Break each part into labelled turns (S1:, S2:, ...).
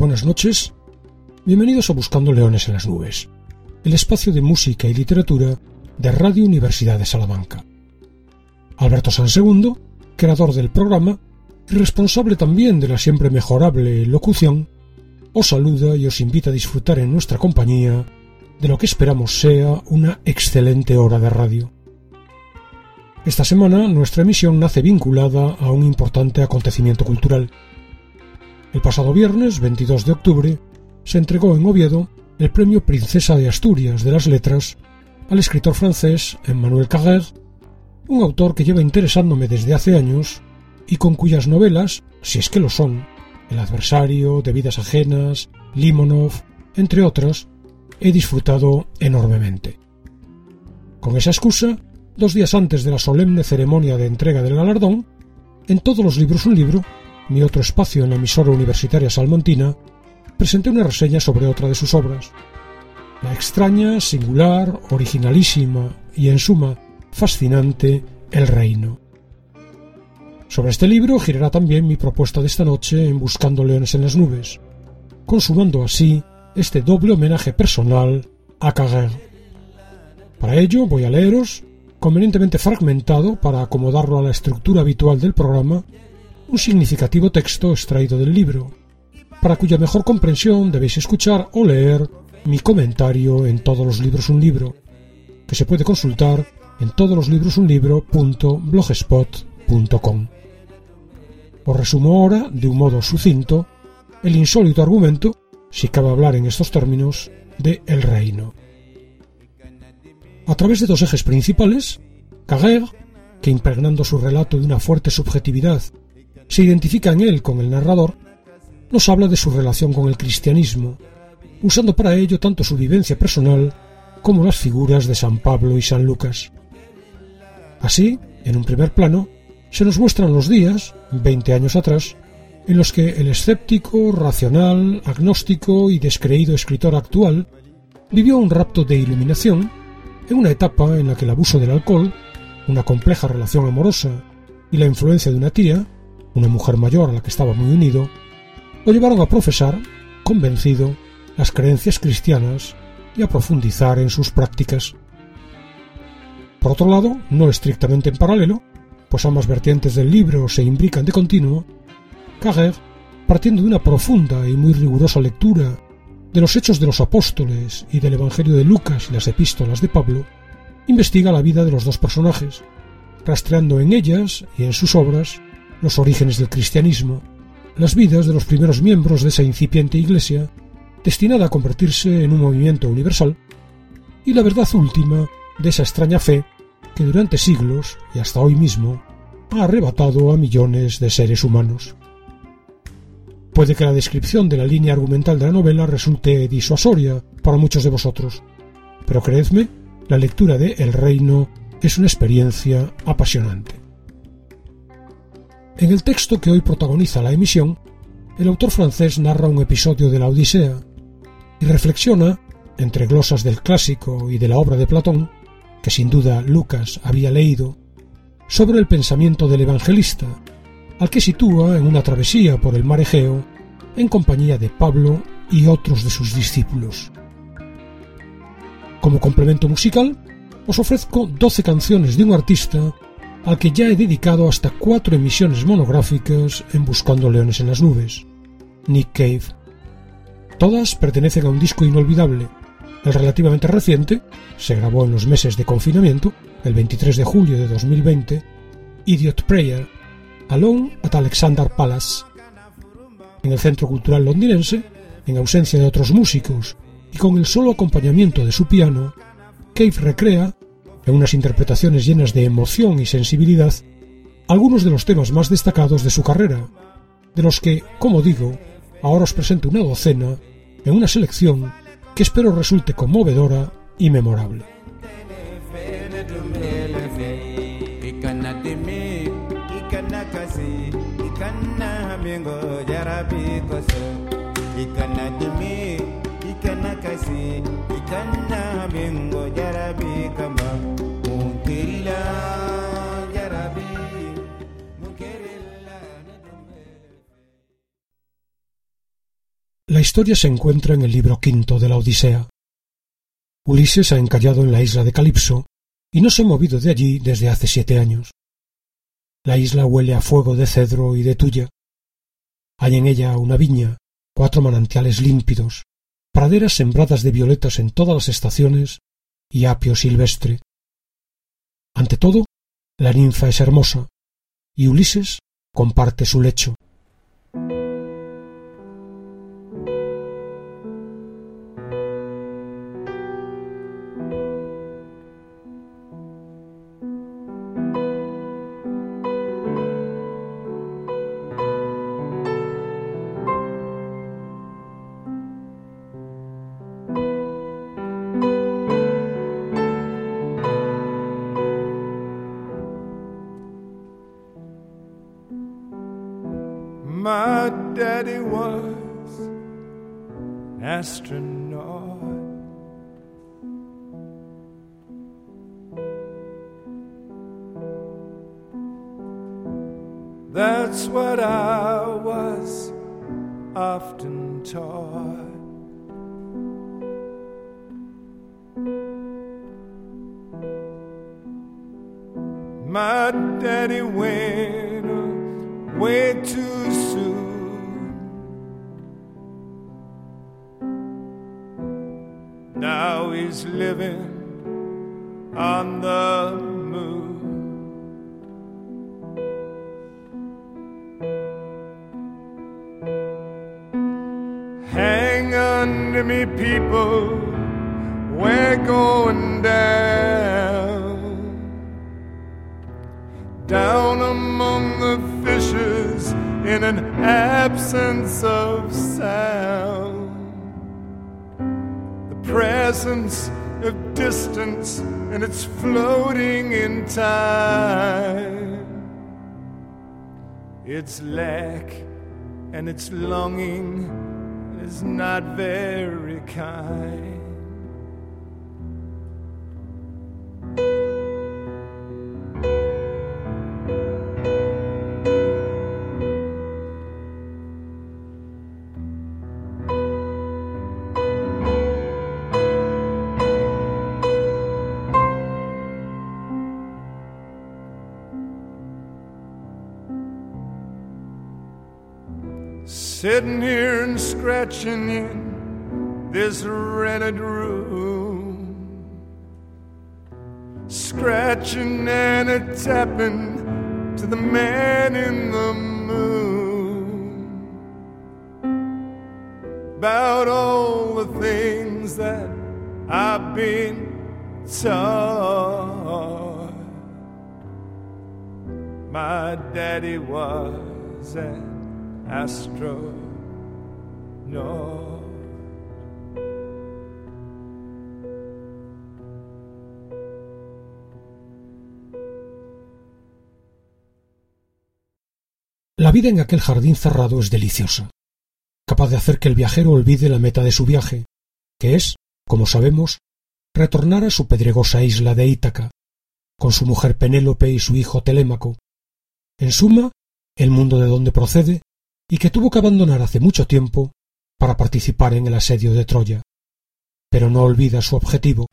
S1: buenas noches. Bienvenidos a Buscando Leones en las Nubes, el espacio de música y literatura de Radio Universidad de Salamanca. Alberto Sansegundo, creador del programa y responsable también de la siempre mejorable locución, os saluda y os invita a disfrutar en nuestra compañía de lo que esperamos sea una excelente hora de radio. Esta semana nuestra emisión nace vinculada a un importante acontecimiento cultural. El pasado viernes, 22 de octubre, se entregó en Oviedo el premio Princesa de Asturias de las Letras al escritor francés Emmanuel Carrère, un autor que lleva interesándome desde hace años y con cuyas novelas, si es que lo son, El adversario, De vidas ajenas, Limonov, entre otras, he disfrutado enormemente. Con esa excusa, 2 días antes de la solemne ceremonia de entrega del galardón, en Todos los libros un libro, mi otro espacio en la emisora universitaria salmantina, presenté una reseña sobre otra de sus obras, la extraña, singular, originalísima y, en suma, fascinante El Reino. Sobre este libro girará también mi propuesta de esta noche en Buscando Leones en las Nubes, consumando así este doble homenaje personal a Carrère. Para ello voy a leeros, convenientemente fragmentado para acomodarlo a la estructura habitual del programa, un significativo texto extraído del libro, para cuya mejor comprensión debéis escuchar o leer mi comentario en Todos los libros un libro, que se puede consultar en todoslolibrosunlibro.blogspot.com. Os resumo ahora, de un modo sucinto, el insólito argumento, si cabe hablar en estos términos, de El Reino. A través de 2 ejes principales, Carrère, que impregnando su relato de una fuerte subjetividad, se identifica en él con el narrador, nos habla de su relación con el cristianismo, usando para ello tanto su vivencia personal como las figuras de San Pablo y San Lucas. Así, en un primer plano, se nos muestran los días, 20 años atrás, en los que el escéptico, racional, agnóstico y descreído escritor actual vivió un rapto de iluminación en una etapa en la que el abuso del alcohol, una compleja relación amorosa y la influencia de una tía, una mujer mayor a la que estaba muy unido, lo llevaron a profesar, convencido, las creencias cristianas y a profundizar en sus prácticas. Por otro lado, no estrictamente en paralelo, pues ambas vertientes del libro se imbrican de continuo, Carrère, partiendo de una profunda y muy rigurosa lectura de los Hechos de los Apóstoles y del Evangelio de Lucas y las Epístolas de Pablo, investiga la vida de los 2 personajes, rastreando en ellas y en sus obras los orígenes del cristianismo, las vidas de los primeros miembros de esa incipiente iglesia, destinada a convertirse en un movimiento universal, y la verdad última de esa extraña fe que durante siglos y hasta hoy mismo ha arrebatado a millones de seres humanos. Puede que la descripción de la línea argumental de la novela resulte disuasoria para muchos de vosotros, pero creedme, la lectura de El Reino es una experiencia apasionante. En el texto que hoy protagoniza la emisión, el autor francés narra un episodio de la Odisea y reflexiona, entre glosas del clásico y de la obra de Platón, que sin duda Lucas había leído, sobre el pensamiento del evangelista, al que sitúa en una travesía por el mar Egeo en compañía de Pablo y otros de sus discípulos. Como complemento musical, os ofrezco 12 canciones de un artista al que ya he dedicado hasta 4 emisiones monográficas en Buscando Leones en las Nubes, Nick Cave. Todas pertenecen a un disco inolvidable. El relativamente reciente se grabó en los meses de confinamiento, el 23 de julio de 2020, Idiot Prayer, Alone at Alexander Palace. En el Centro Cultural Londinense, en ausencia de otros músicos y con el solo acompañamiento de su piano, Cave recrea, en unas interpretaciones llenas de emoción y sensibilidad, algunos de los temas más destacados de su carrera, de los que, como digo, ahora os presento una docena en una selección que espero resulte conmovedora y memorable. La La historia se encuentra en el libro V de la Odisea. Ulises ha encallado en la isla de Calipso y no se ha movido de allí desde hace 7 años. La isla huele a fuego de cedro y de tuya. Hay en ella una viña, 4 manantiales límpidos, praderas sembradas de violetas en todas las estaciones y apio silvestre. Ante todo, la ninfa es hermosa, y Ulises comparte su lecho.
S2: My daddy was an astronaut. That's what I was often taught. My daddy went away too soon. Now he's living on the moon. Hang on to me, people, we're going down. Down among the fishes in an absence of sound. The presence of distance and it's floating in time. Its lack and its longing is not very kind. Sitting here and scratching in this rented room, scratching and a tapping to the man in the moon, about all the things that I've been taught. My daddy was an astronaut.
S1: La vida en aquel jardín cerrado es deliciosa, capaz de hacer que el viajero olvide la meta de su viaje, que es, como sabemos, retornar a su pedregosa isla de Ítaca, con su mujer Penélope y su hijo Telémaco. En suma, el mundo de donde procede y que tuvo que abandonar hace mucho tiempo para participar en el asedio de Troya. Pero no olvida su objetivo.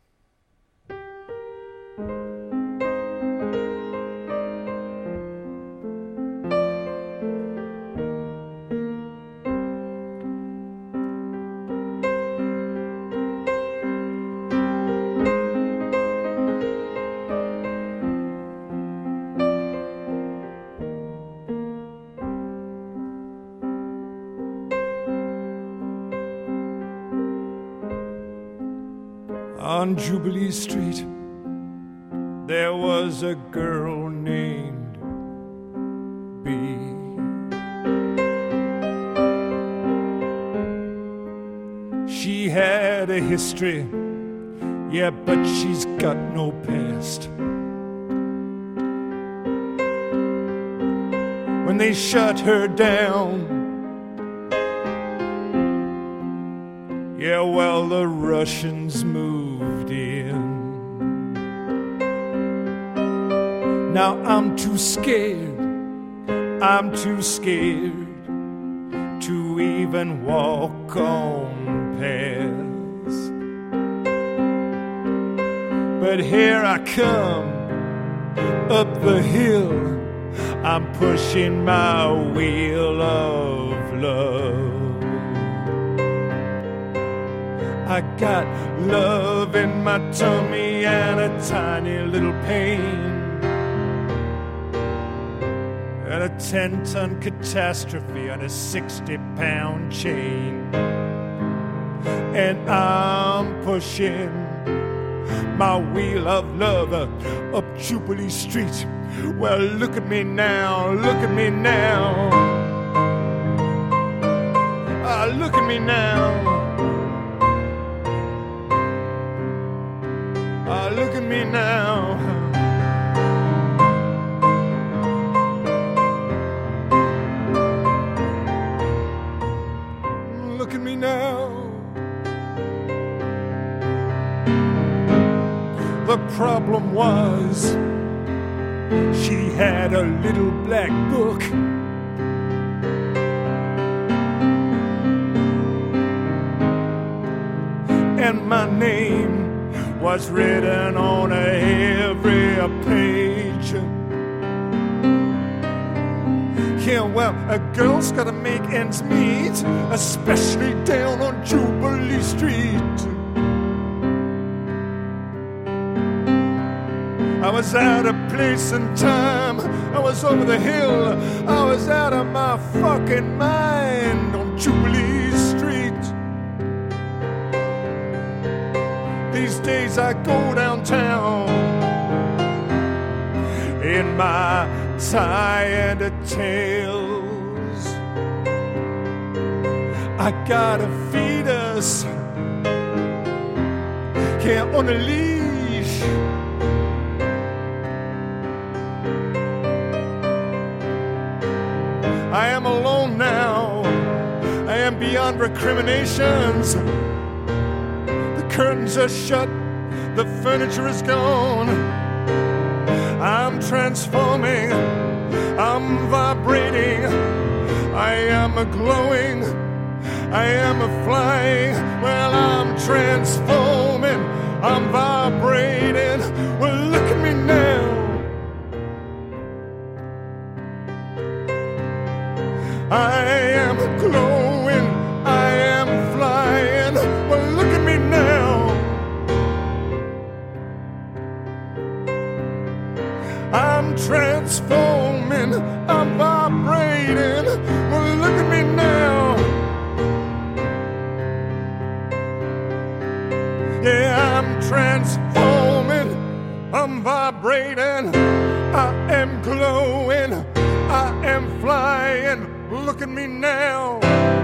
S2: On Jubilee Street, there was a girl named Bee. She had a history, yeah, but she's got no past. When they shut her down, yeah, well, the Russians moved in. Now I'm too scared to even walk on pairs. But here I come up the hill, I'm pushing my wheel of love. I got love in my tummy and a tiny little pain, and a 10-ton catastrophe on a 60-pound chain. And I'm pushing my wheel of love up Jubilee Street. Well, look at me now, look at me now. Look at me now. Look at me now. Look at me now. The problem was she had a little black book, and my name was written on every page. Yeah, well, a girl's gotta make ends meet, especially down on Jubilee Street. I was out of place and time, I was over the hill, I was out of my fucking mind on Jubilee Street. These days I go downtown in my tie and a tails. I got a fetus, yeah, on a leash. I am alone now, I am beyond recriminations. The curtains are shut, the furniture is gone. I'm transforming, I'm vibrating, I am a glowing, I am a flying. Well, I'm transforming, I'm vibrating. Well, look at me now. I am glowing, I am flying. Well, look at me now. I'm transforming, I'm vibrating. Well, look at me now. Yeah, I'm transforming, I'm vibrating. I am glowing, I am flying. Look at me now.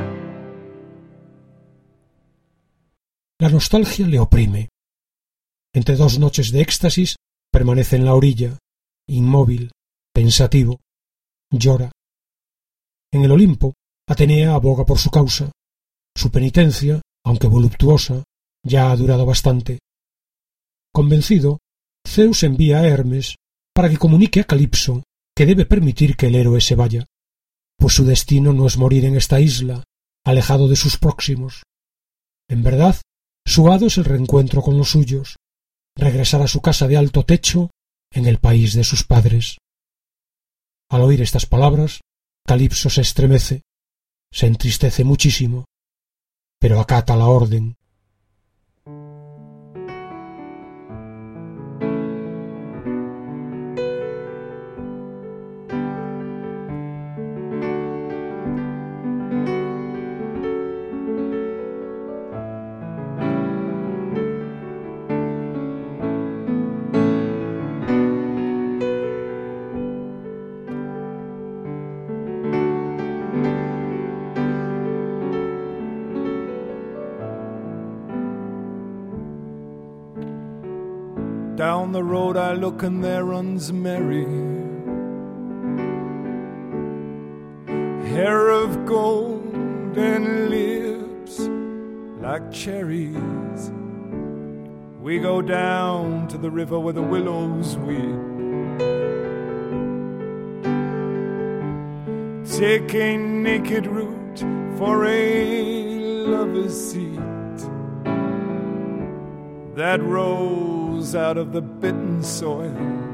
S1: La nostalgia le oprime. Entre dos noches de éxtasis permanece en la orilla, inmóvil, pensativo, llora. En el Olimpo, Atenea aboga por su causa. Su penitencia, aunque voluptuosa, ya ha durado bastante. Convencido, Zeus envía a Hermes para que comunique a Calipso que debe permitir que el héroe se vaya, pues su destino no es morir en esta isla, alejado de sus próximos. En verdad, su hado es el reencuentro con los suyos, regresar a su casa de alto techo en el país de sus padres. Al oír estas palabras, Calipso se estremece, se entristece muchísimo, pero acata la orden.
S2: Down the road I look and there runs Mary, hair of gold and lips like cherries. We go down to the river where the willows weep, take a naked route for a lover's seat that rose out of the bitten soil,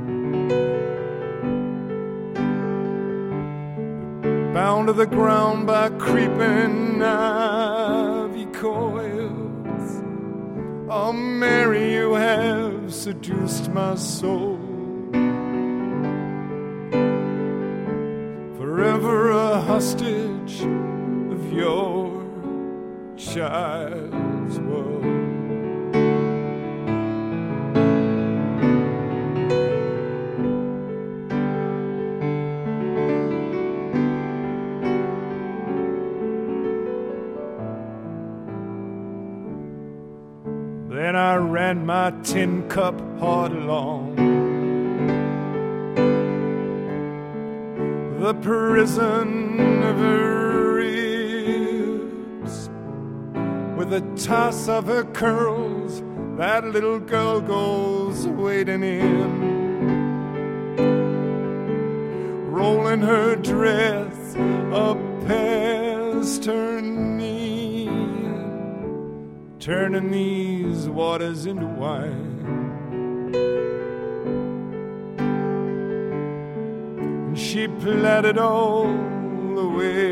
S2: bound to the ground by creeping ivy coils. Oh, Mary, you have seduced my soul, forever a hostage of your child's world. Then I ran my tin cup hard along the prison of her ribs. With a toss of her curls, that little girl goes wading in, rolling her dress up past her knee, turning these waters into wine. And she platted all the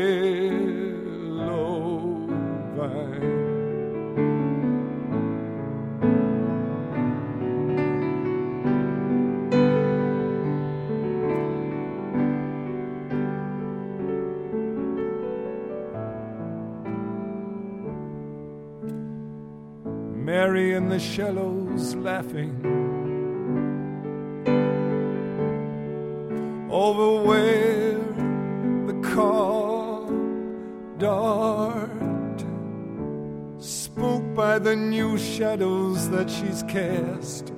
S2: willow vine. Mary in the shallows laughing over where the car dart, spooked by the new shadows that she's cast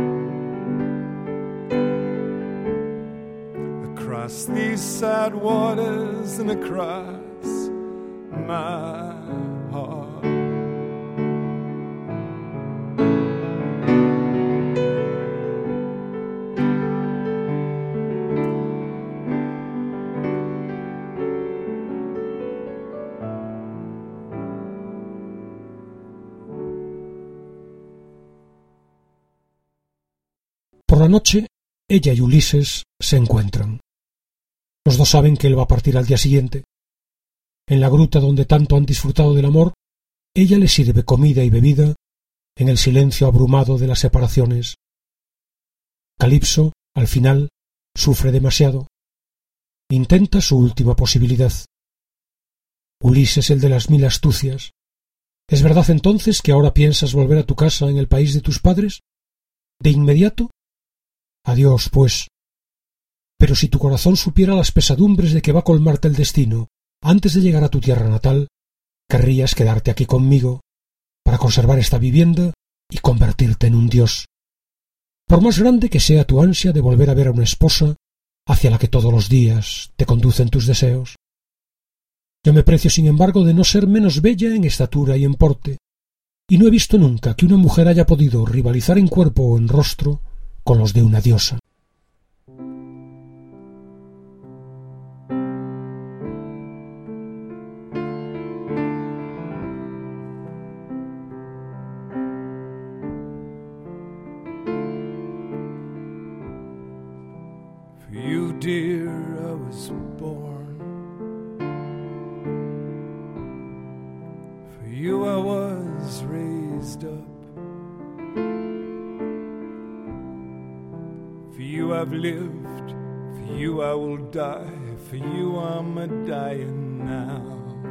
S2: across these sad waters and across my heart.
S1: Por la noche, ella y Ulises se encuentran. Los dos saben que él va a partir al día siguiente. En la gruta donde tanto han disfrutado del amor, ella le sirve comida y bebida en el silencio abrumado de las separaciones. Calipso, al final, sufre demasiado. Intenta su última posibilidad. Ulises, el de las 1000 astucias. ¿Es verdad entonces que ahora piensas volver a tu casa en el país de tus padres? ¿De inmediato? Adiós, pues. Pero si tu corazón supiera las pesadumbres de que va a colmarte el destino antes de llegar a tu tierra natal, querrías quedarte aquí conmigo para conservar esta vivienda y convertirte en un dios. Por más grande que sea tu ansia de volver a ver a una esposa hacia la que todos los días te conducen tus deseos. Yo me precio, sin embargo, de no ser menos bella en estatura y en porte, y no he visto nunca que una mujer haya podido rivalizar en cuerpo o en rostro con los de una diosa.
S2: For you, dear, I was born. For you I was raised up. For you I've lived, for you I will die, for you I'm a-dying now.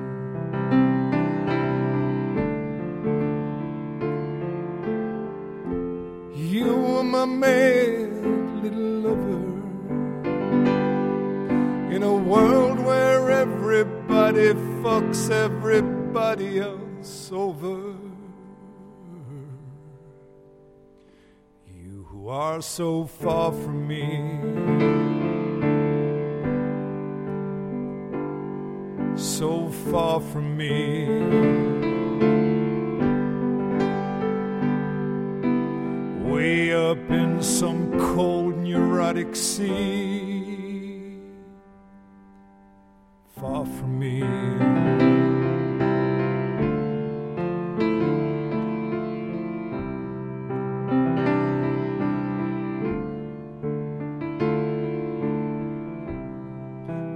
S2: You were my mad little lover, in a world where everybody fucks everybody else over. You are so far from me, so far from me. Way up in some cold neurotic sea, far from me.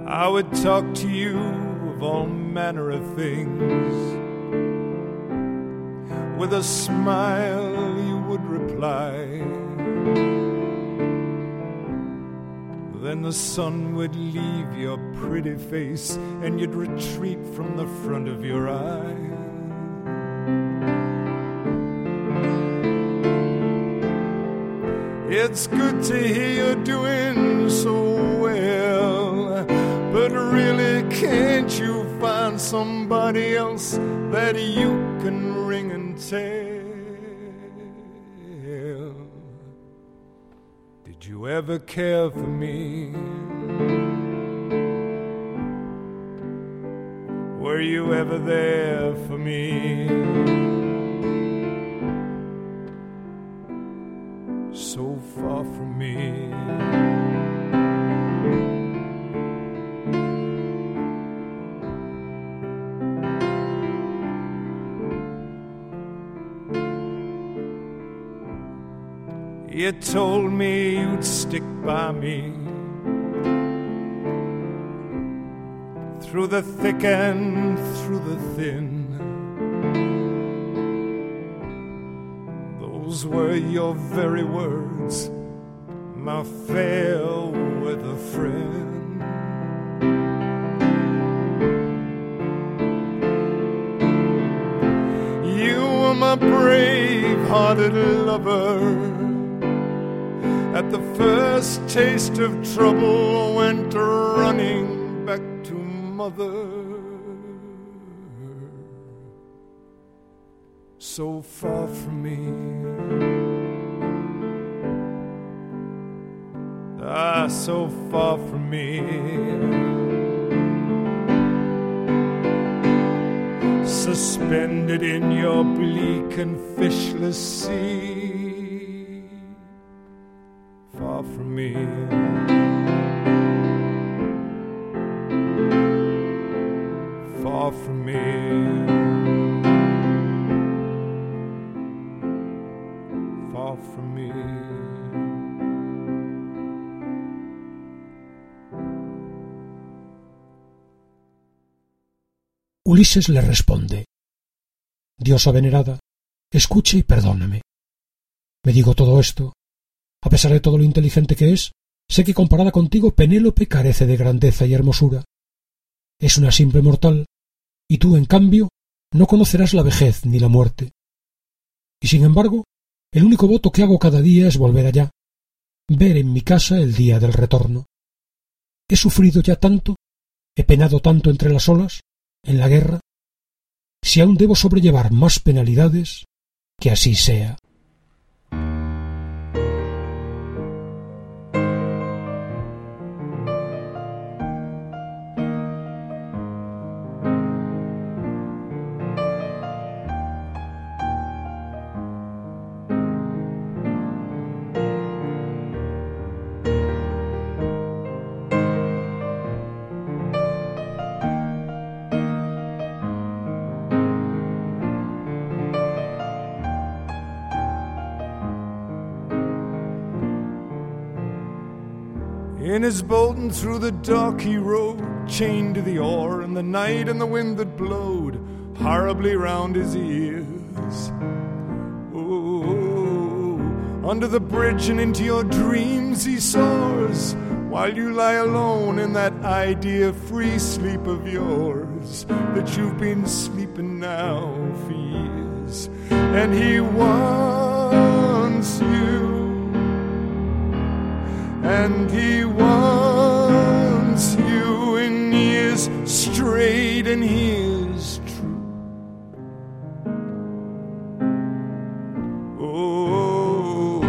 S2: I would talk to you of all manner of things. With a smile you would reply. Then the sun would leave your pretty face and you'd retreat from the front of your eye. It's good to hear you're doing so well, but really can't you find somebody else that you can ring and tell? Did you ever care for me? Were you ever there for me? So far from me. You told me you'd stick by me through the thick and through the thin. Those were your very words, my fair weather friend. You were my brave-hearted lover. At the first taste of trouble, went running back to mother. So far from me. Ah, so far from me. Suspended in your bleak and fishless sea. Far from me. Far from me. Far from me.
S1: Ulises le responde: Diosa venerada, escuche y perdóname. Me digo todo esto. A pesar de todo lo inteligente que es, sé que comparada contigo Penélope carece de grandeza y hermosura. Es una simple mortal, y tú, en cambio, no conocerás la vejez ni la muerte. Y sin embargo, el único voto que hago cada día es volver allá, ver en mi casa el día del retorno. He sufrido ya tanto, he penado tanto entre las olas, en la guerra, si aún debo sobrellevar más penalidades, que así sea.
S2: In his boat and through the dock he rode, chained to the oar, and the night and the wind that blowed horribly round his ears. Oh, under the bridge and into your dreams he soars, while you lie alone in that idea-free sleep of yours that you've been sleeping now for years. And he wants you, and he wants you, and he is straight and he is true. Oh,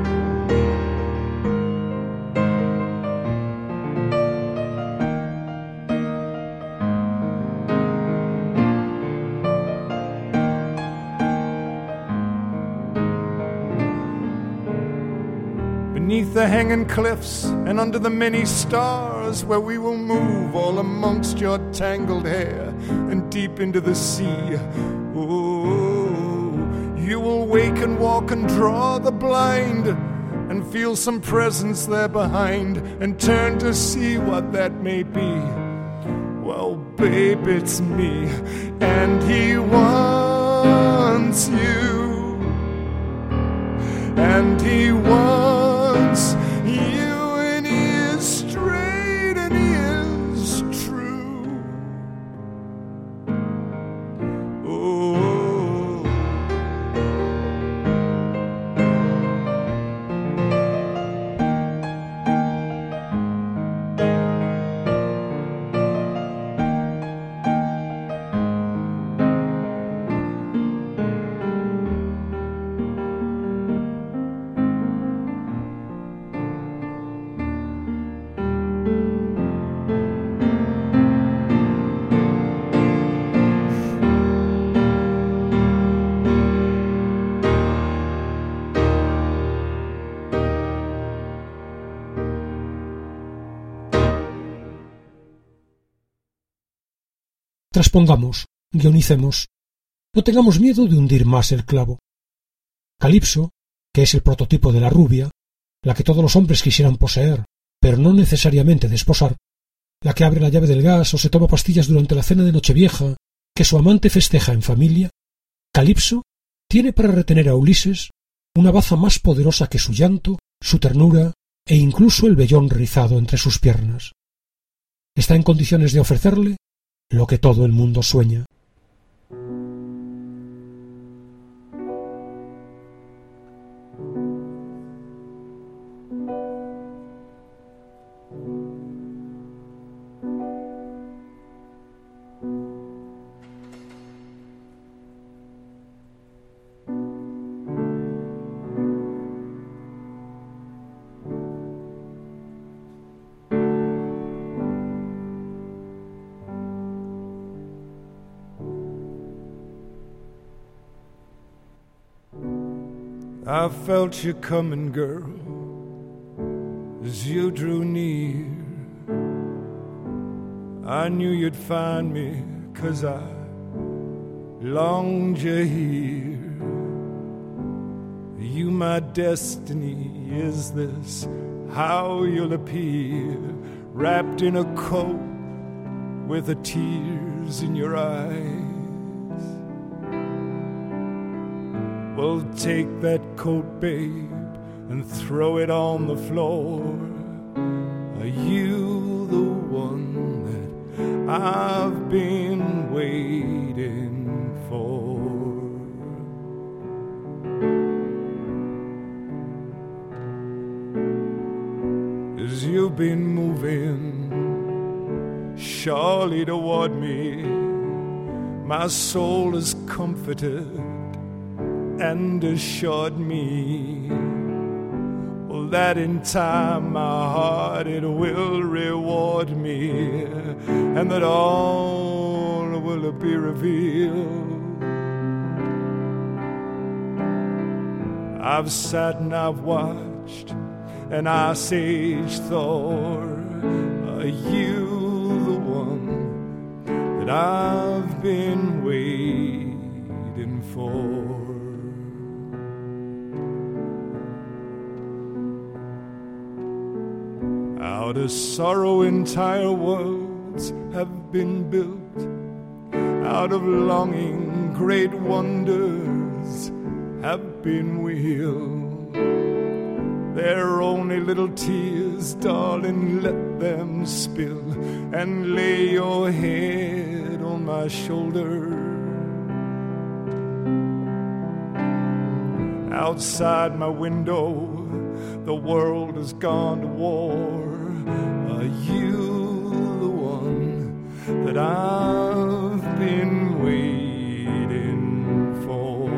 S2: beneath the hanging cliffs and under the many stars, where we will move all amongst your tangled hair and deep into the sea. Oh, you will wake and walk and draw the blind, and feel some presence there behind and turn to see what that may be. Well, babe, it's me, and he wants you, and he wants you, and he is straight and he is true. Oh.
S1: Traspongamos, guionicemos, no tengamos miedo de hundir más el clavo. Calipso, que es el prototipo de la rubia, la que todos los hombres quisieran poseer, pero no necesariamente desposar, la que abre la llave del gas o se toma pastillas durante la cena de Nochevieja, que su amante festeja en familia, Calipso tiene para retener a Ulises una baza más poderosa que su llanto, su ternura e incluso el vellón rizado entre sus piernas. Está en condiciones de ofrecerle lo que todo el mundo sueña.
S2: I felt you coming, girl, as you drew near. I knew you'd find me, 'cause I longed you here. You, my destiny, is this how you'll appear? Wrapped in a coat with the tears in your eyes. Well, take that coat, babe, and throw it on the floor. Are you the one that I've been waiting for? 'Cause you've been moving surely toward me. My soul is comforted and assured me, well, that in time my heart it will reward me, and that all will be revealed. I've sat and I've watched, and I sage thought, are you the one that I've been waiting for? Out of sorrow entire worlds have been built, out of longing great wonders have been willed. They're only little tears, darling, let them spill, and lay your head on my shoulder. Outside my window, the world has gone to war. Are you the one that I've been waiting for?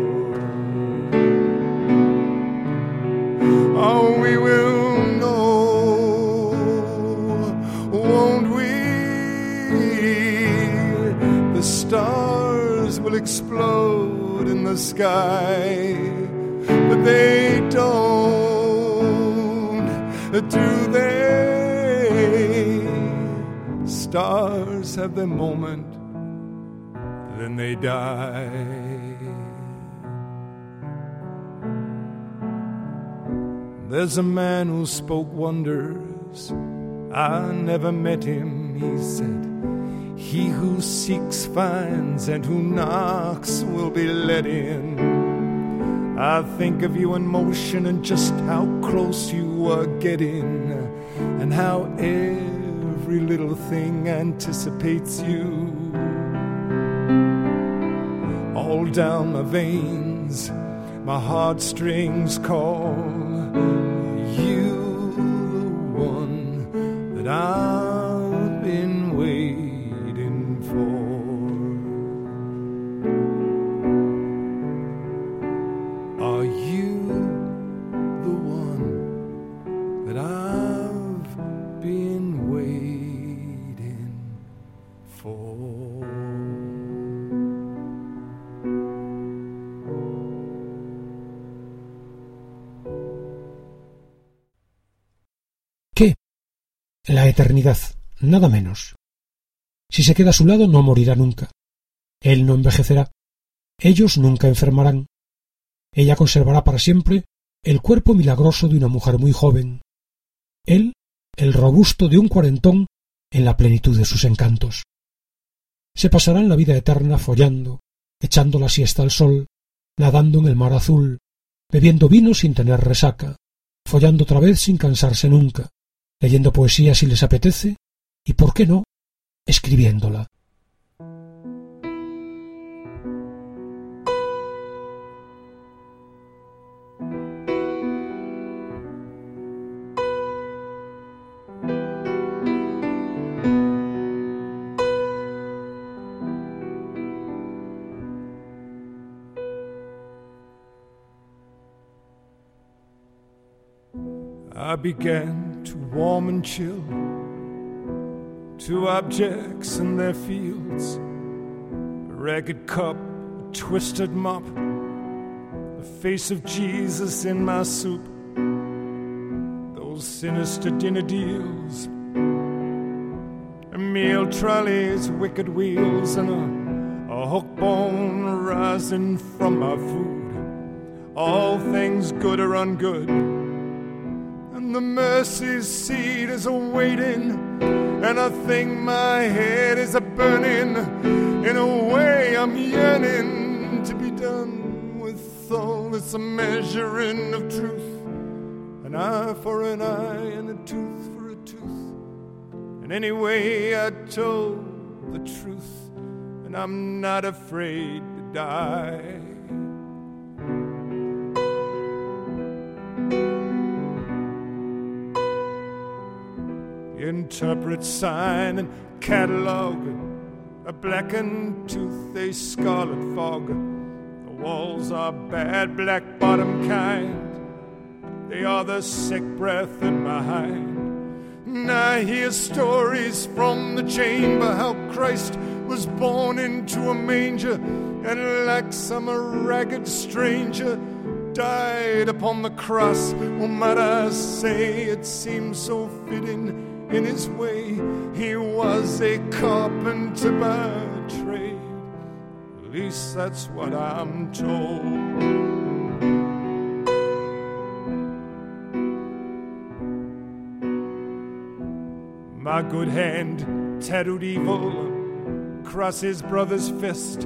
S2: Oh, we will know, won't we? The stars will explode in the sky, but they don't, do they? Stars have their moment, then they die. There's a man who spoke wonders. I never met him, he said. He who seeks finds, and who knocks will be let in. I think of you in motion and just how close you are getting, and how every little thing anticipates you. All down my veins, my heartstrings call you the one that I've been waiting for. Are you the one that I've been waiting for?
S1: ¿Qué? La eternidad, nada menos. Si se queda a su lado no morirá nunca. Él no envejecerá. Ellos nunca enfermarán. Ella conservará para siempre el cuerpo milagroso de una mujer muy joven. Él, el robusto de un cuarentón en la plenitud de sus encantos. Se pasarán la vida eterna follando, echando la siesta al sol, nadando en el mar azul, bebiendo vino sin tener resaca, follando otra vez sin cansarse nunca, leyendo poesía si les apetece, y, ¿por qué no?, escribiéndola.
S2: I began to warm and chill to objects in their fields, a ragged cup, a twisted mop, the face of Jesus in my soup, those sinister dinner deals, meal trolleys, wicked wheels, and a hook bone rising from my food, all things good or ungood. The mercy seat is a-waiting, and I think my head is a-burning. In a way I'm yearning to be done with all this measuring of truth. An eye for an eye and a tooth for a tooth. And anyway I told the truth, and I'm not afraid to die. Interpret, sign, and catalog, a blackened tooth, a scarlet fog. The walls are bad, black bottom kind. They are the sick breath in my hind. And I hear stories from the chamber, how Christ was born into a manger, and like some ragged stranger died upon the cross. Oh, might I say, it seems so fitting. In his way, he was a carpenter by trade. At least that's what I'm told. My good hand tattooed evil across his brother's fist.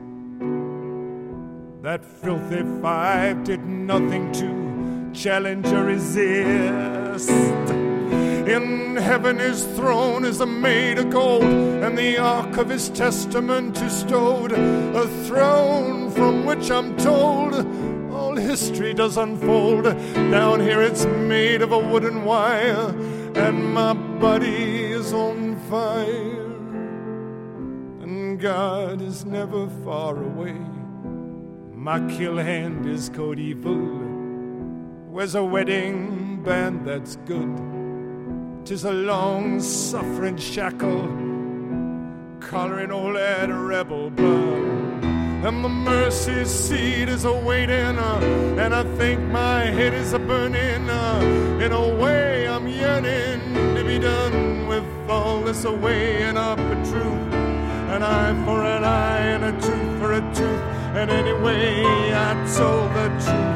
S2: That filthy five did nothing to challenge or resist. In heaven his throne is made of gold, and the ark of his testament is stowed. A throne from which I'm told all history does unfold. Down here it's made of a wooden wire, and my body is on fire. And God is never far away. My kill hand is code evil. Where's a wedding band that's good? 'Tis a long-suffering shackle, collaring all that rebel blood. And the mercy seat is a-waiting, and I think my head is a-burning. In a way I'm yearning to be done with all this weighing up a truth. An eye for an eye and a tooth for a tooth. And anyway I told the truth,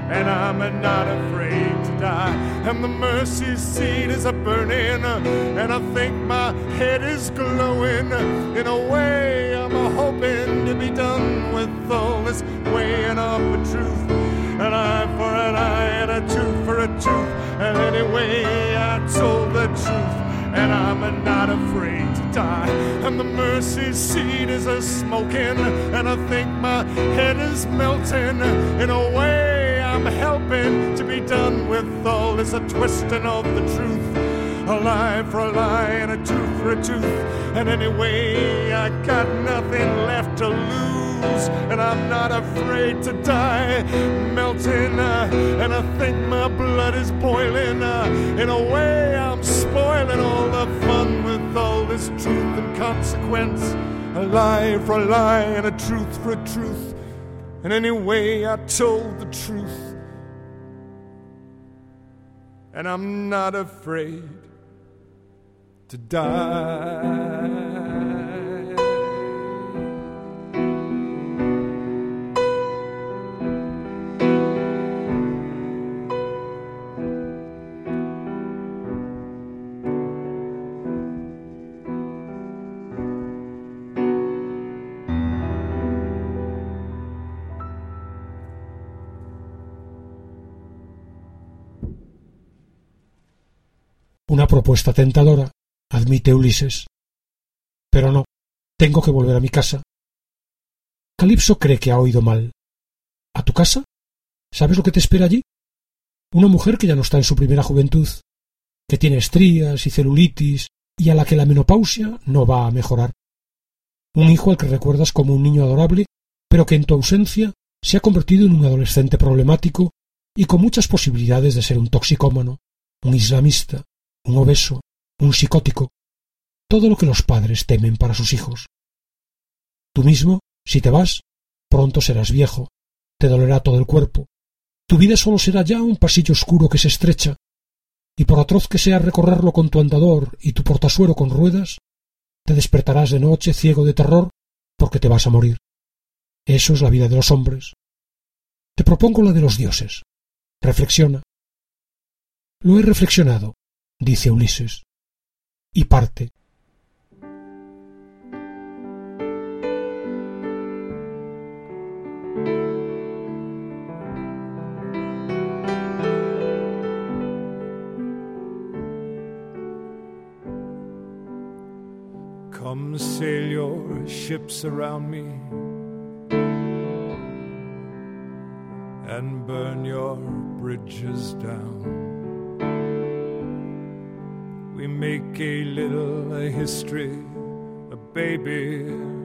S2: and I'm not afraid to die. And the mercy seat is a burning, and I think my head is glowing. In a way, I'm hoping to be done with all this weighing up of truth. An eye for an eye and a tooth for a tooth. And anyway, I told the truth, and I'm not afraid to die. And the mercy seat is a smoking, and I think my head is melting. In a way, I'm helping to be done with all this a twisting of the truth. A lie for a lie and a tooth for a tooth. And anyway, I got nothing left to lose, and I'm not afraid to die. Melting, and I think my blood is boiling. In a way, I'm spoiling all the fun with all this truth and consequence. A lie for a lie and a truth for a truth. And anyway, I told the truth, and I'm not afraid to die.
S1: Una propuesta tentadora, admite Ulises. Pero no, tengo que volver a mi casa. Calipso cree que ha oído mal. ¿A tu casa? ¿Sabes lo que te espera allí? Una mujer que ya no está en su primera juventud, que tiene estrías y celulitis y a la que la menopausia no va a mejorar. Un hijo al que recuerdas como un niño adorable, pero que en tu ausencia se ha convertido en un adolescente problemático y con muchas posibilidades de ser un toxicómano, un islamista, un obeso, un psicótico, todo lo que los padres temen para sus hijos. Tú mismo, si te vas, pronto serás viejo, te dolerá todo el cuerpo, tu vida solo será ya un pasillo oscuro que se estrecha, y por atroz que sea recorrerlo con tu andador y tu portasuero con ruedas, te despertarás de noche ciego de terror porque te vas a morir. Eso es la vida de los hombres. Te propongo la de los dioses. Reflexiona. Lo he reflexionado, dice Ulises, y parte.
S2: Come sail your ships around me and burn your bridges down. We make a little history, a baby,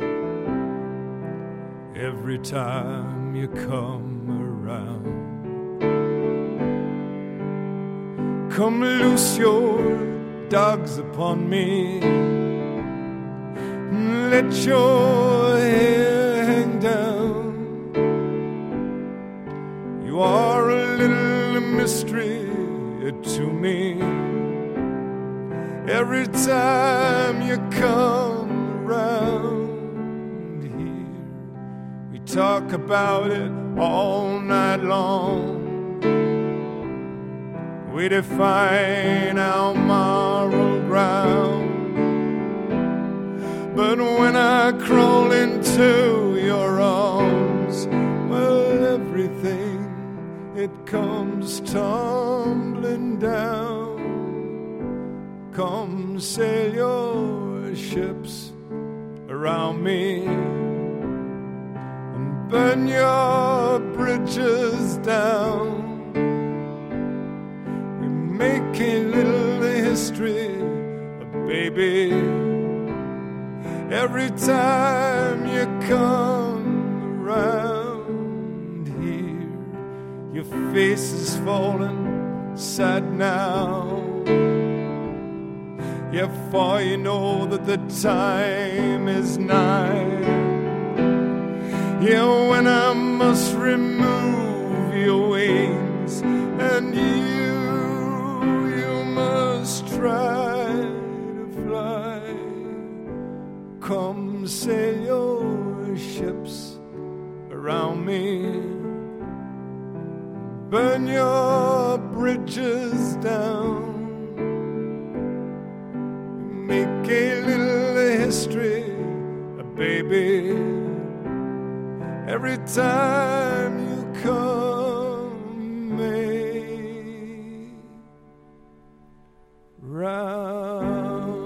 S2: every time you come around. Come loose your dogs upon me, let your hair hang down. You are a little mystery to me. Every time you come around here, we talk about it all night long. We define our moral ground. But when I crawl into your arms, well, everything, it comes tumbling down. Come sail your ships around me and burn your bridges down. We make a little history, baby, every time you come around here. Your face is falling sad now. Yeah, for you know that the time is nigh. Yeah, when I must remove your wings, and you must try to fly. Come sail your ships around me, burn bridges down. Make a little history, baby, every time you come round.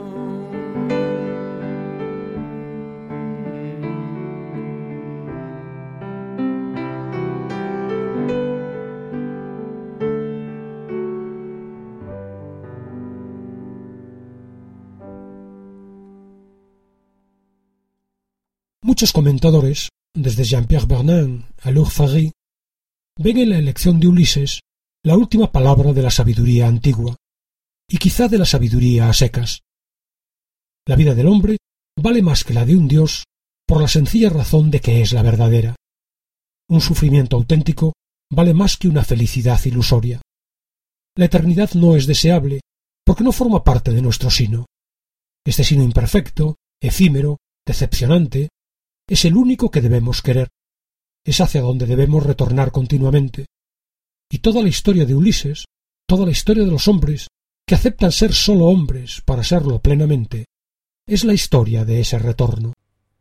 S1: Muchos comentadores, desde Jean-Pierre Bernin a Luc Ferry, ven en la elección de Ulises la última palabra de la sabiduría antigua, y quizá de la sabiduría a secas. La vida del hombre vale más que la de un dios por la sencilla razón de que es la verdadera. Un sufrimiento auténtico vale más que una felicidad ilusoria. La eternidad no es deseable porque no forma parte de nuestro sino. Este sino imperfecto, efímero, decepcionante, es el único que debemos querer. Es hacia donde debemos retornar continuamente. Y toda la historia de Ulises, toda la historia de los hombres que aceptan ser sólo hombres para serlo plenamente, es la historia de ese retorno.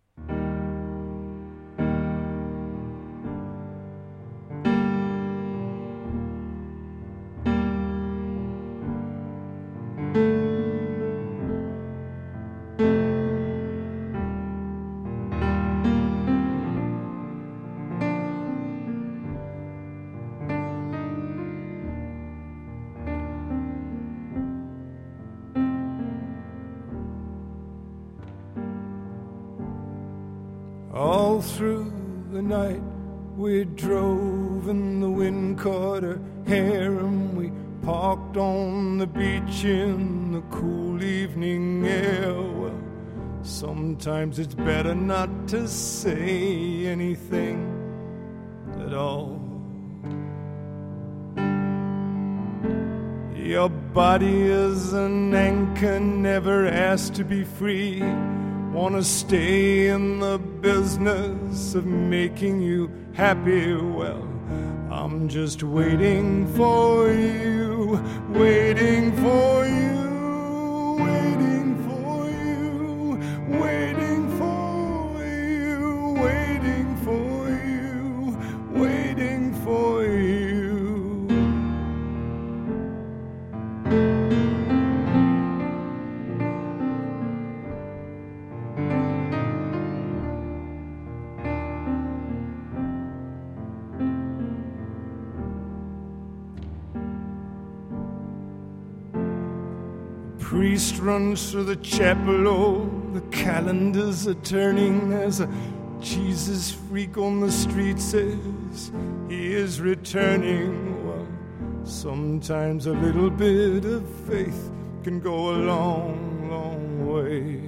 S2: All through the night we drove and the wind caught her hair, and we parked on the beach in the cool evening air. Well, sometimes it's better not to say anything at all. Your body is an anchor, never asked to be free. Wanna stay in the business of making you happy? Well, I'm just waiting for you, waiting for you, waiting for you, waiting for you, waiting for you, waiting for you. Priest runs through the chapel, oh, the calendars are turning. There's a Jesus freak on the street says he is returning. Well, sometimes a little bit of faith can go a long, long way.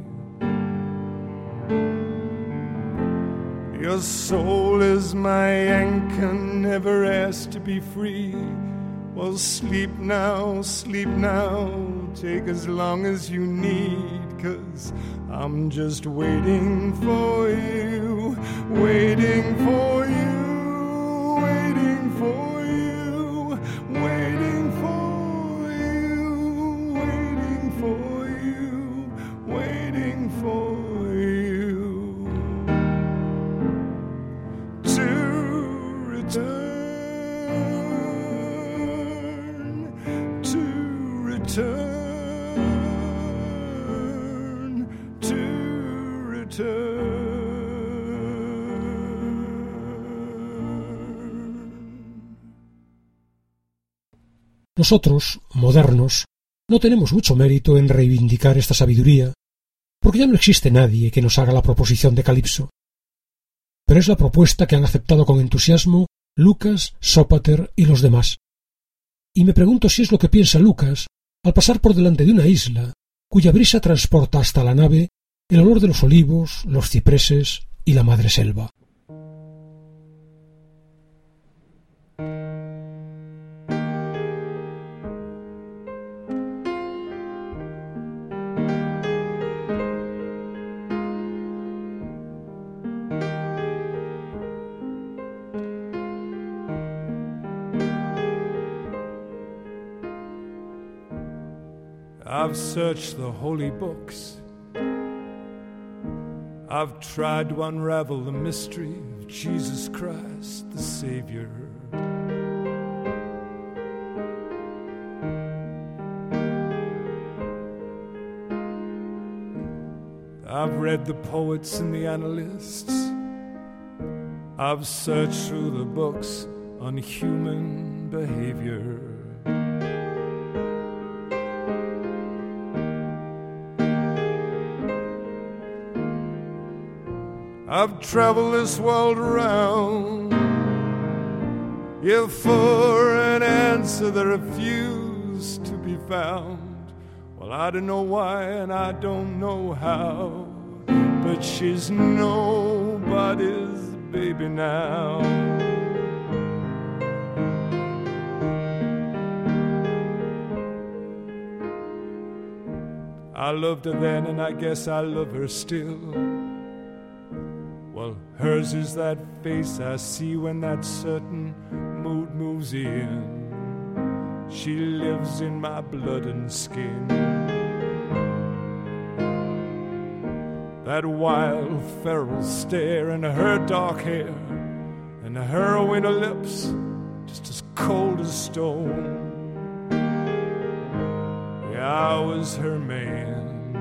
S2: Your soul is my anchor, never asked to be free. Well, sleep now, take as long as you need, 'cause I'm just waiting for you, waiting for you, waiting for you, waiting for you, waiting for you, waiting for you to return.
S1: Nosotros, modernos, no tenemos mucho mérito en reivindicar esta sabiduría, porque ya no existe nadie que nos haga la proposición de Calipso. Pero es la propuesta que han aceptado con entusiasmo Lucas, Sópater y los demás. Y me pregunto si es lo que piensa Lucas al pasar por delante de una isla cuya brisa transporta hasta la nave el olor de los olivos, los cipreses y la madre selva.
S2: I've searched the holy books. I've tried to unravel the mystery of Jesus Christ, the Savior. I've read the poets and the analysts. I've searched through the books on human behavior. I've traveled this world around, yet for an answer that refused to be found. Well, I don't know why and I don't know how, but she's nobody's baby now. I loved her then and I guess I love her still. Well, hers is that face I see when that certain mood moves in. She lives in my blood and skin. That wild, feral stare and her dark hair and her winter lips, just as cold as stone. Yeah, I was her man.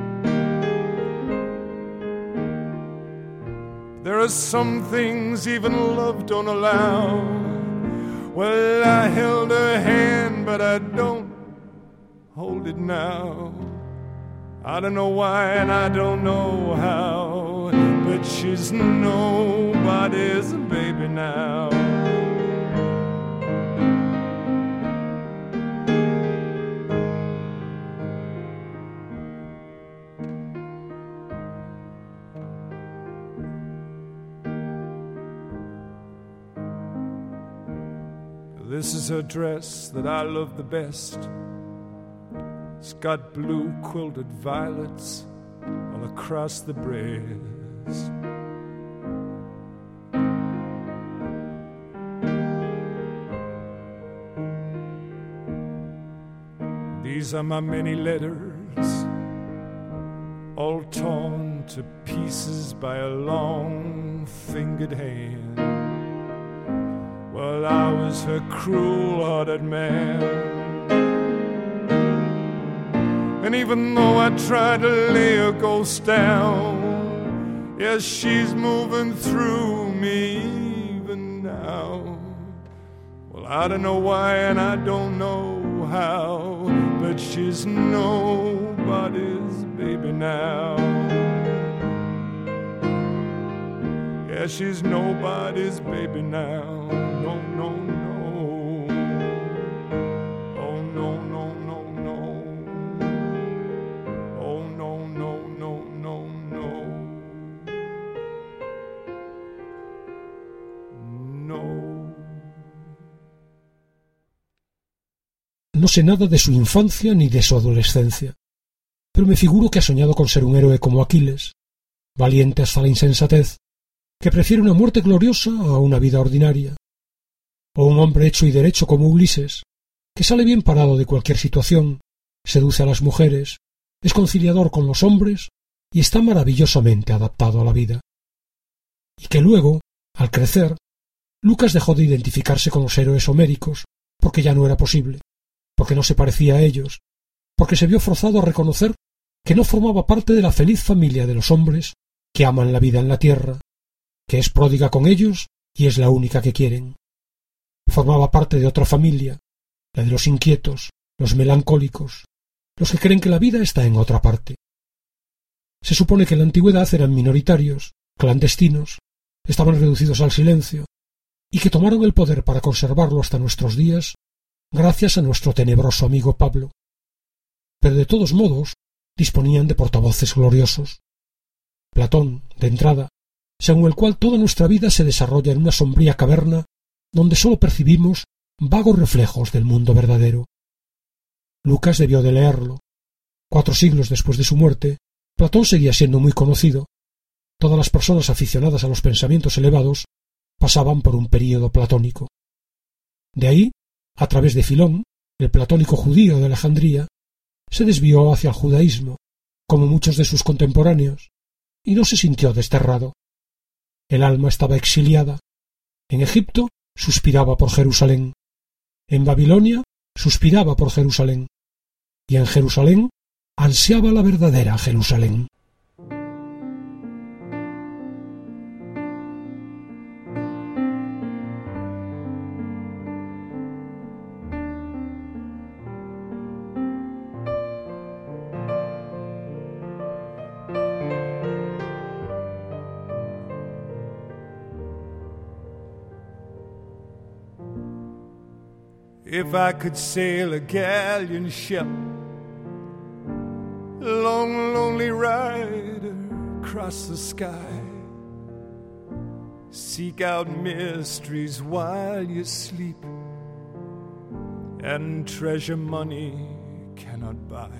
S2: There are some things even love don't allow. Well, I held her hand, but I don't hold it now. I don't know why and I don't know how, but she's nobody's baby now. This is her dress that I love the best. It's got blue quilted violets all across the breast. These are my many letters, all torn to pieces by a long-fingered hand. Well, I was her cruel-hearted man. And even though I tried to lay her ghost down, yes, she's moving through me even now. Well, I don't know why and I don't know how, but she's nobody's baby now. Yeah, she's nobody's baby now. No, no, no. Oh, no, no, no, no. Oh, no, no, no, no, no. No.
S1: No sé nada de su infancia ni de su adolescencia, pero me figuro que ha soñado con ser un héroe como Aquiles, valiente hasta la insensatez, que prefiere una muerte gloriosa a una vida ordinaria, o un hombre hecho y derecho como Ulises, que sale bien parado de cualquier situación, seduce a las mujeres, es conciliador con los hombres y está maravillosamente adaptado a la vida. Y que luego, al crecer, Lucas dejó de identificarse con los héroes homéricos porque ya no era posible, porque no se parecía a ellos, porque se vio forzado a reconocer que no formaba parte de la feliz familia de los hombres que aman la vida en la tierra, que es pródiga con ellos y es la única que quieren. Formaba parte de otra familia, la de los inquietos, los melancólicos, los que creen que la vida está en otra parte. Se supone que en la antigüedad eran minoritarios, clandestinos, estaban reducidos al silencio, y que tomaron el poder para conservarlo hasta nuestros días, gracias a nuestro tenebroso amigo Pablo. Pero de todos modos, disponían de portavoces gloriosos. Platón, de entrada, según el cual toda nuestra vida se desarrolla en una sombría caverna donde sólo percibimos vagos reflejos del mundo verdadero. Lucas debió de leerlo. 4 siglos después de su muerte, Platón seguía siendo muy conocido. Todas las personas aficionadas a los pensamientos elevados pasaban por un período platónico. De ahí, a través de Filón, el platónico judío de Alejandría, se desvió hacia el judaísmo, como muchos de sus contemporáneos, y no se sintió desterrado. El alma estaba exiliada. En Egipto suspiraba por Jerusalén. En Babilonia suspiraba por Jerusalén. Y en Jerusalén ansiaba la verdadera Jerusalén.
S2: If I could sail a galleon ship, long, lonely rider across the sky, seek out mysteries while you sleep, and treasure money cannot buy.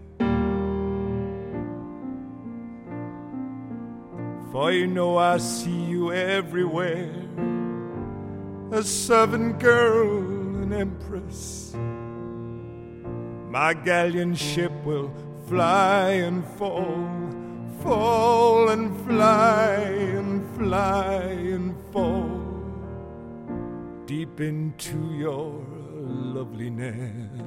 S2: For you know I see you everywhere, a servant girl, an empress. My galleon ship will fly and fall, fall and fly and fly and fall deep into your loveliness.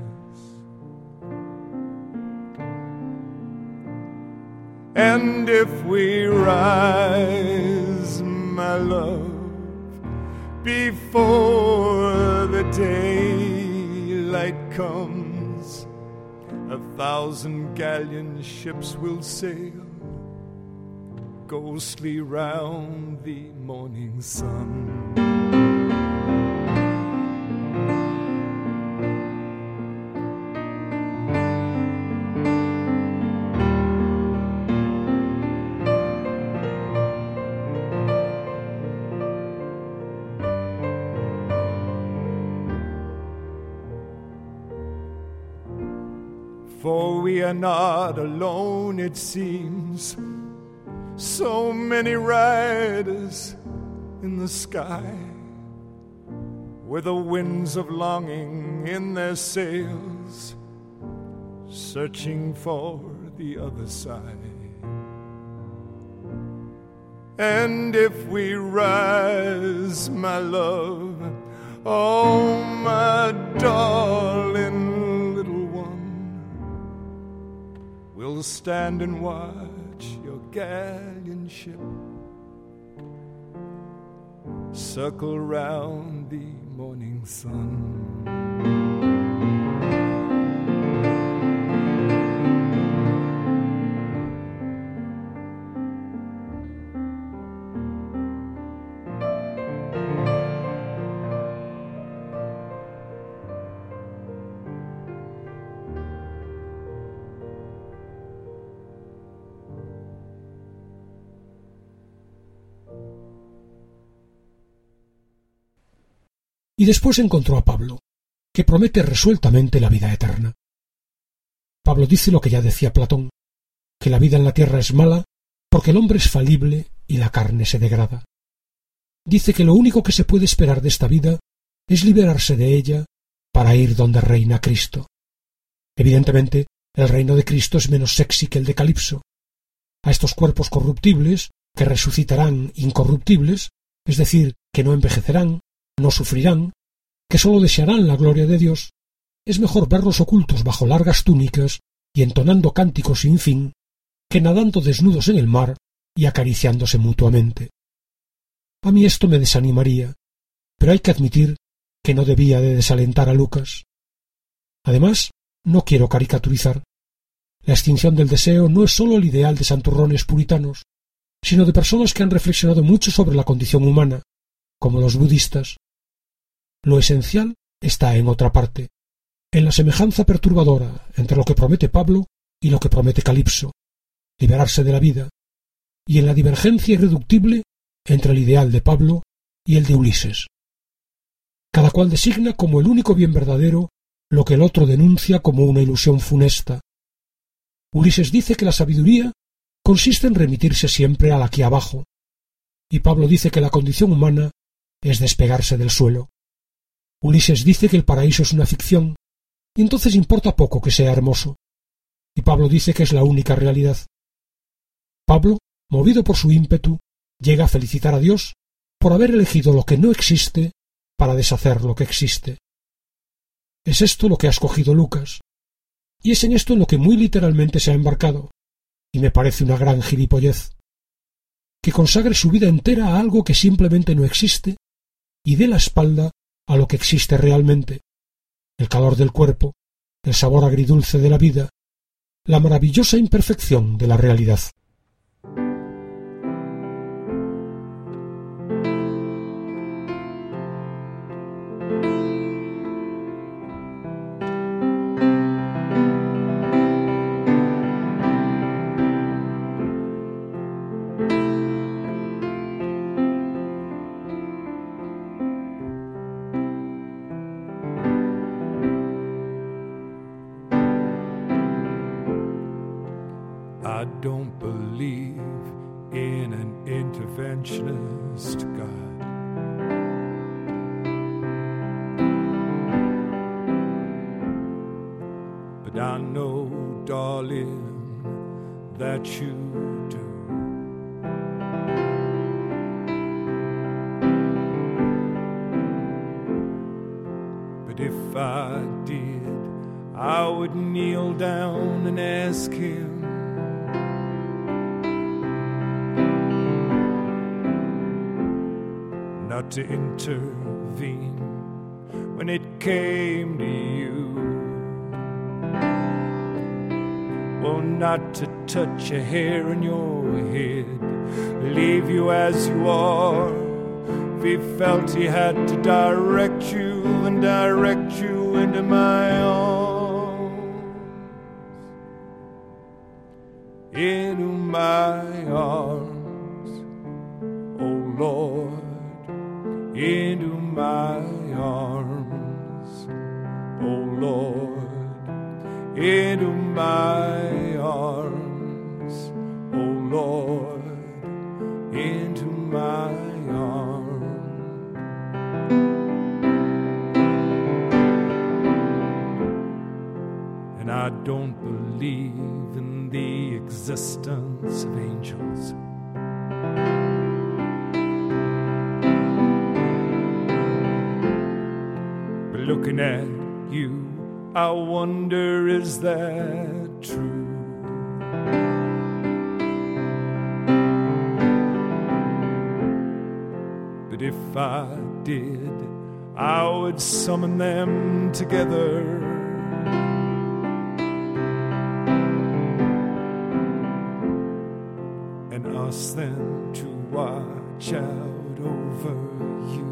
S2: And if we rise, my love, before the daylight comes, 1,000 galleon ships will sail ghostly round the morning sun. For we are not alone, it seems. So many riders in the sky, with the winds of longing in their sails, searching for the other side. And if we rise, my love, oh my darling little one, we'll stand and watch your galleon ship circle round the morning sun.
S1: Y después encontró a Pablo, que promete resueltamente la vida eterna. Pablo dice lo que ya decía Platón, que la vida en la tierra es mala porque el hombre es falible y la carne se degrada. Dice que lo único que se puede esperar de esta vida es liberarse de ella para ir donde reina Cristo. Evidentemente, el reino de Cristo es menos sexy que el de Calipso. A estos cuerpos corruptibles, que resucitarán incorruptibles, es decir, que no envejecerán, no sufrirán, que sólo desearán la gloria de Dios, es mejor verlos ocultos bajo largas túnicas y entonando cánticos sin fin, que nadando desnudos en el mar y acariciándose mutuamente. A mí esto me desanimaría, pero hay que admitir que no debía de desalentar a Lucas. Además, no quiero caricaturizar. La extinción del deseo no es sólo el ideal de santurrones puritanos, sino de personas que han reflexionado mucho sobre la condición humana, como los budistas. Lo esencial está en otra parte, en la semejanza perturbadora entre lo que promete Pablo y lo que promete Calipso, liberarse de la vida, y en la divergencia irreductible entre el ideal de Pablo y el de Ulises. Cada cual designa como el único bien verdadero lo que el otro denuncia como una ilusión funesta. Ulises dice que la sabiduría consiste en remitirse siempre al aquí abajo, y Pablo dice que la condición humana es despegarse del suelo. Ulises dice que el paraíso es una ficción, y entonces importa poco que sea hermoso, y Pablo dice que es la única realidad. Pablo, movido por su ímpetu, llega a felicitar a Dios por haber elegido lo que no existe para deshacer lo que existe. Es esto lo que ha escogido Lucas, y es en esto en lo que muy literalmente se ha embarcado, y me parece una gran gilipollez. Que consagre su vida entera a algo que simplemente no existe y dé la espalda a lo que existe realmente, el calor del cuerpo, el sabor agridulce de la vida, la maravillosa imperfección de la realidad.
S2: I don't believe in an interventionist God. But I know, darling, that you do. But if I did, I would kneel down and ask him not to intervene when it came to you. Well, not to touch a hair in your head, leave you as you are. If he felt he had to direct you, then direct you into my arms. Into my arms, oh Lord. Into my arms, oh Lord, into my arms, oh Lord, into my arms. And I don't believe in the existence of angels. Looking at you, I wonder, is that true? But if I did, I would summon them together. And ask them to watch out over you.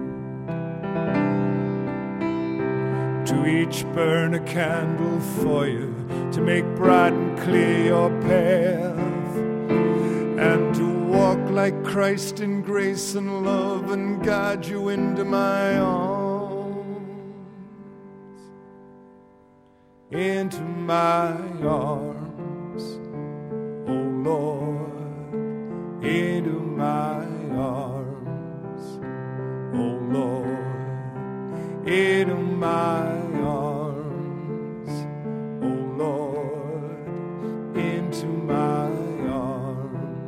S2: To each burn a candle for you, to make bright and clear your path, and to walk like Christ in grace and love and guide you into my arms. Into my arms, oh Lord, into my arms, oh Lord, into my arms, oh Lord, into my arms.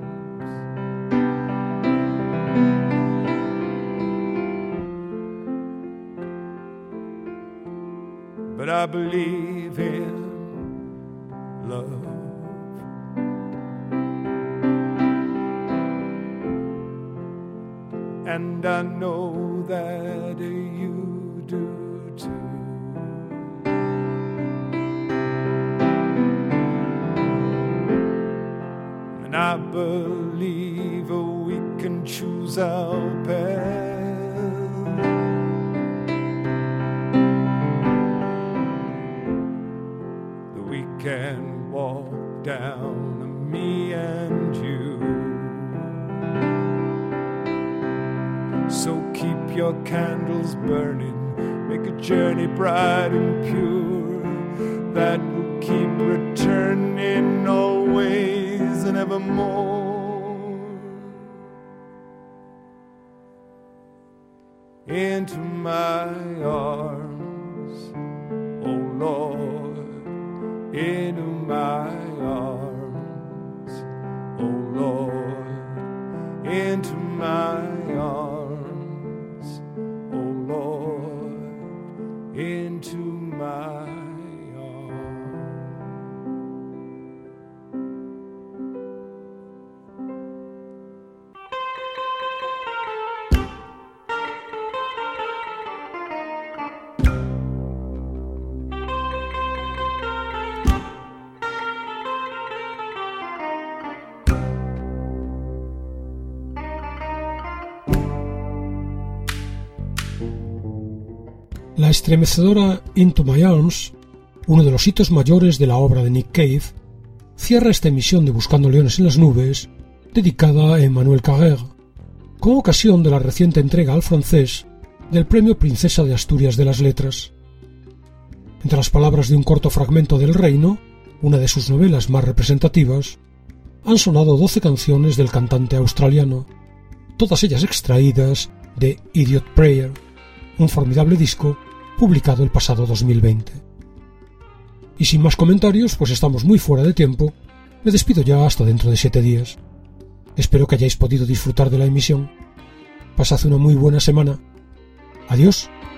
S2: But I believe in love. And I know that you do too. And I believe we can choose our path. That we can walk down, me and you. So keep your candles burning, make a journey bright and pure, that will keep returning always and evermore. Into my arms, oh Lord, into my my arms, oh Lord, into my arms, oh Lord, into my arms.
S1: La estremecedora Into My Arms, uno de los hitos mayores de la obra de Nick Cave, cierra esta emisión de Buscando Leones en las Nubes, dedicada a Emmanuel Carrère, con ocasión de la reciente entrega al francés del Premio Princesa de Asturias de las Letras. Entre las palabras de un corto fragmento del Reino, una de sus novelas más representativas, han sonado 12 canciones del cantante australiano, todas ellas extraídas de Idiot Prayer, un formidable disco publicado el pasado 2020. Y sin más comentarios, pues estamos muy fuera de tiempo, me despido ya hasta dentro de 7 días. Espero que hayáis podido disfrutar de la emisión. Pasad una muy buena semana. Adiós.